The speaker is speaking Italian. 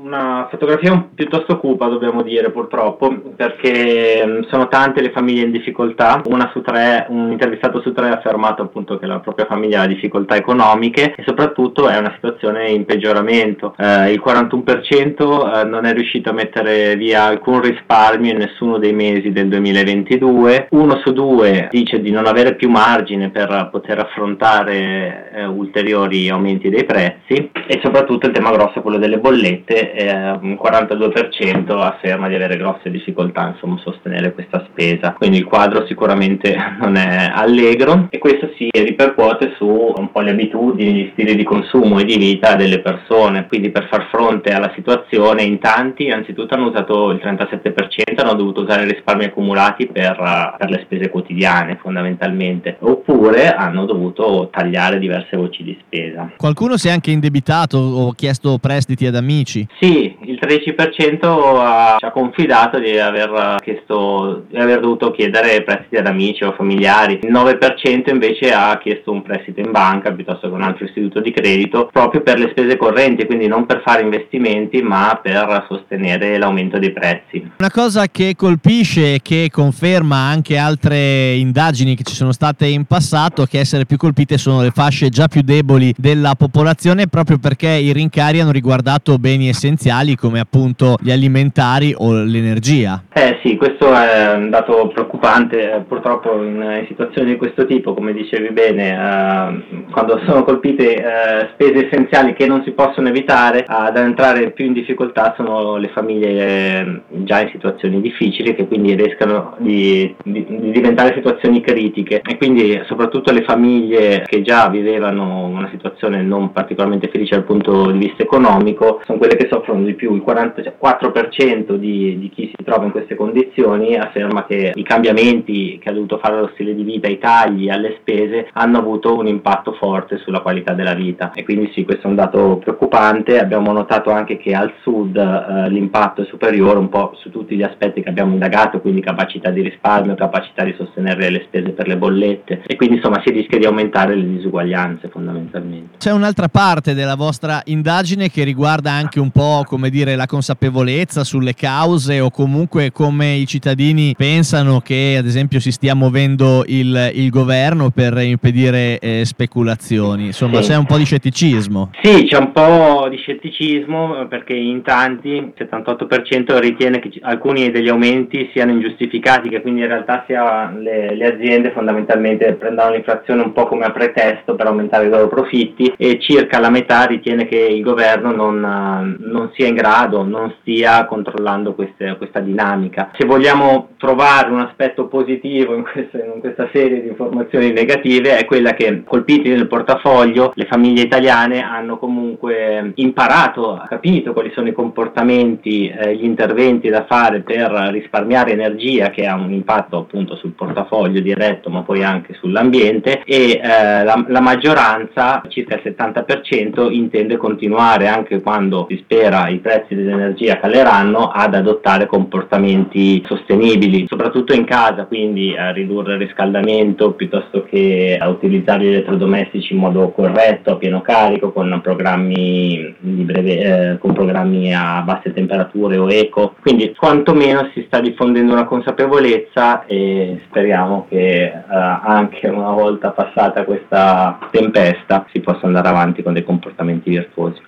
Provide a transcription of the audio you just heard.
una fotografia piuttosto cupa, dobbiamo dire, purtroppo, perché sono tante le famiglie in difficoltà. Un intervistato su 3 ha affermato appunto che la propria famiglia ha difficoltà economiche e soprattutto è una situazione in peggioramento. Il 41% non è riuscito a mettere via alcun risparmio in nessuno dei mesi del 2022. 1 su 2 dice di non avere più margine per poter affrontare ulteriori aumenti dei prezzi, e soprattutto il tema grosso è quello delle bollette. Un 42% afferma di avere grosse difficoltà a sostenere questa spesa, quindi il quadro sicuramente non è allegro, e questo si ripercuote su un po' le abitudini, gli stili di consumo e di vita delle persone. Quindi per far fronte alla situazione in tanti anzitutto hanno usato il 37%, hanno dovuto usare risparmi accumulati per le spese quotidiane fondamentalmente, oppure hanno dovuto tagliare diverse voci di spesa. Qualcuno si è anche indebitato o chiesto prestiti ad amici? Sì, il 13% ci ha confidato di aver dovuto chiedere prestiti ad amici o familiari. Il 9% invece ha chiesto un prestito in banca piuttosto che un altro istituto di credito, proprio per le spese correnti, quindi non per fare investimenti ma per sostenere l'aumento dei prezzi. Una cosa che colpisce e che conferma anche altre indagini che ci sono state in passato, che essere più colpite sono le fasce già più deboli della popolazione, proprio perché i rincari hanno riguardato beni essenziali come appunto gli alimentari o l'energia. Sì, questo è un dato preoccupante. Purtroppo in situazioni di questo tipo, come dicevi bene, quando sono colpite spese essenziali che non si possono evitare, ad entrare più in difficoltà sono le famiglie già in situazioni difficili, che quindi rischiano di diventare situazioni critiche, e quindi soprattutto le famiglie che già vivevano una situazione non particolarmente felice dal punto di vista economico sono quelle che soffrono di più. Il 44% di chi si trova in queste condizioni afferma che i cambiamenti che ha dovuto fare allo stile di vita, i tagli alle spese, hanno avuto un impatto forte sulla qualità della vita, e quindi sì, questo è un dato preoccupante. Abbiamo notato anche che al sud l'impatto è superiore un po' su tutti gli aspetti che abbiamo indagato, quindi capacità di risparmio, capacità di sostenere le spese per le bollette, e quindi insomma si rischia di aumentare le disuguaglianze fondamentalmente. C'è un'altra parte della vostra indagine che riguarda anche un po', come dire, la consapevolezza sulle cause, o comunque come i cittadini pensano che ad esempio si stia muovendo il governo per impedire speculazioni. Insomma, Sì. c'è un po' di scetticismo. Sì, c'è un po' di scetticismo, perché in tanti, il 78% ritiene che alcuni degli aumenti siano ingiustificati, che quindi in realtà le aziende fondamentalmente prendano l'inflazione un po' come a pretesto per aumentare i loro profitti, e circa la metà ritiene che il governo non sia in grado, non stia controllando questa dinamica. Se vogliamo trovare un aspetto positivo in questa serie di informazioni negative, è quella che, colpiti nel portafoglio, le famiglie italiane hanno comunque capito quali sono i comportamenti, gli interventi da fare per risparmiare energia, che ha un impatto appunto sul portafoglio diretto ma poi anche sull'ambiente, e la maggioranza, circa il 70%, intende continuare, anche quando si spera i prezzi dell'energia caleranno, ad adottare comportamenti sostenibili, soprattutto in casa, quindi a ridurre il riscaldamento piuttosto che a utilizzare gli elettrodomestici in modo corretto, a pieno carico, con programmi con programmi a basse temperature o eco. Quindi quantomeno si sta diffondendo una consapevolezza, e speriamo che anche una volta passata questa tempesta si possa andare avanti con dei comportamenti virtuosi.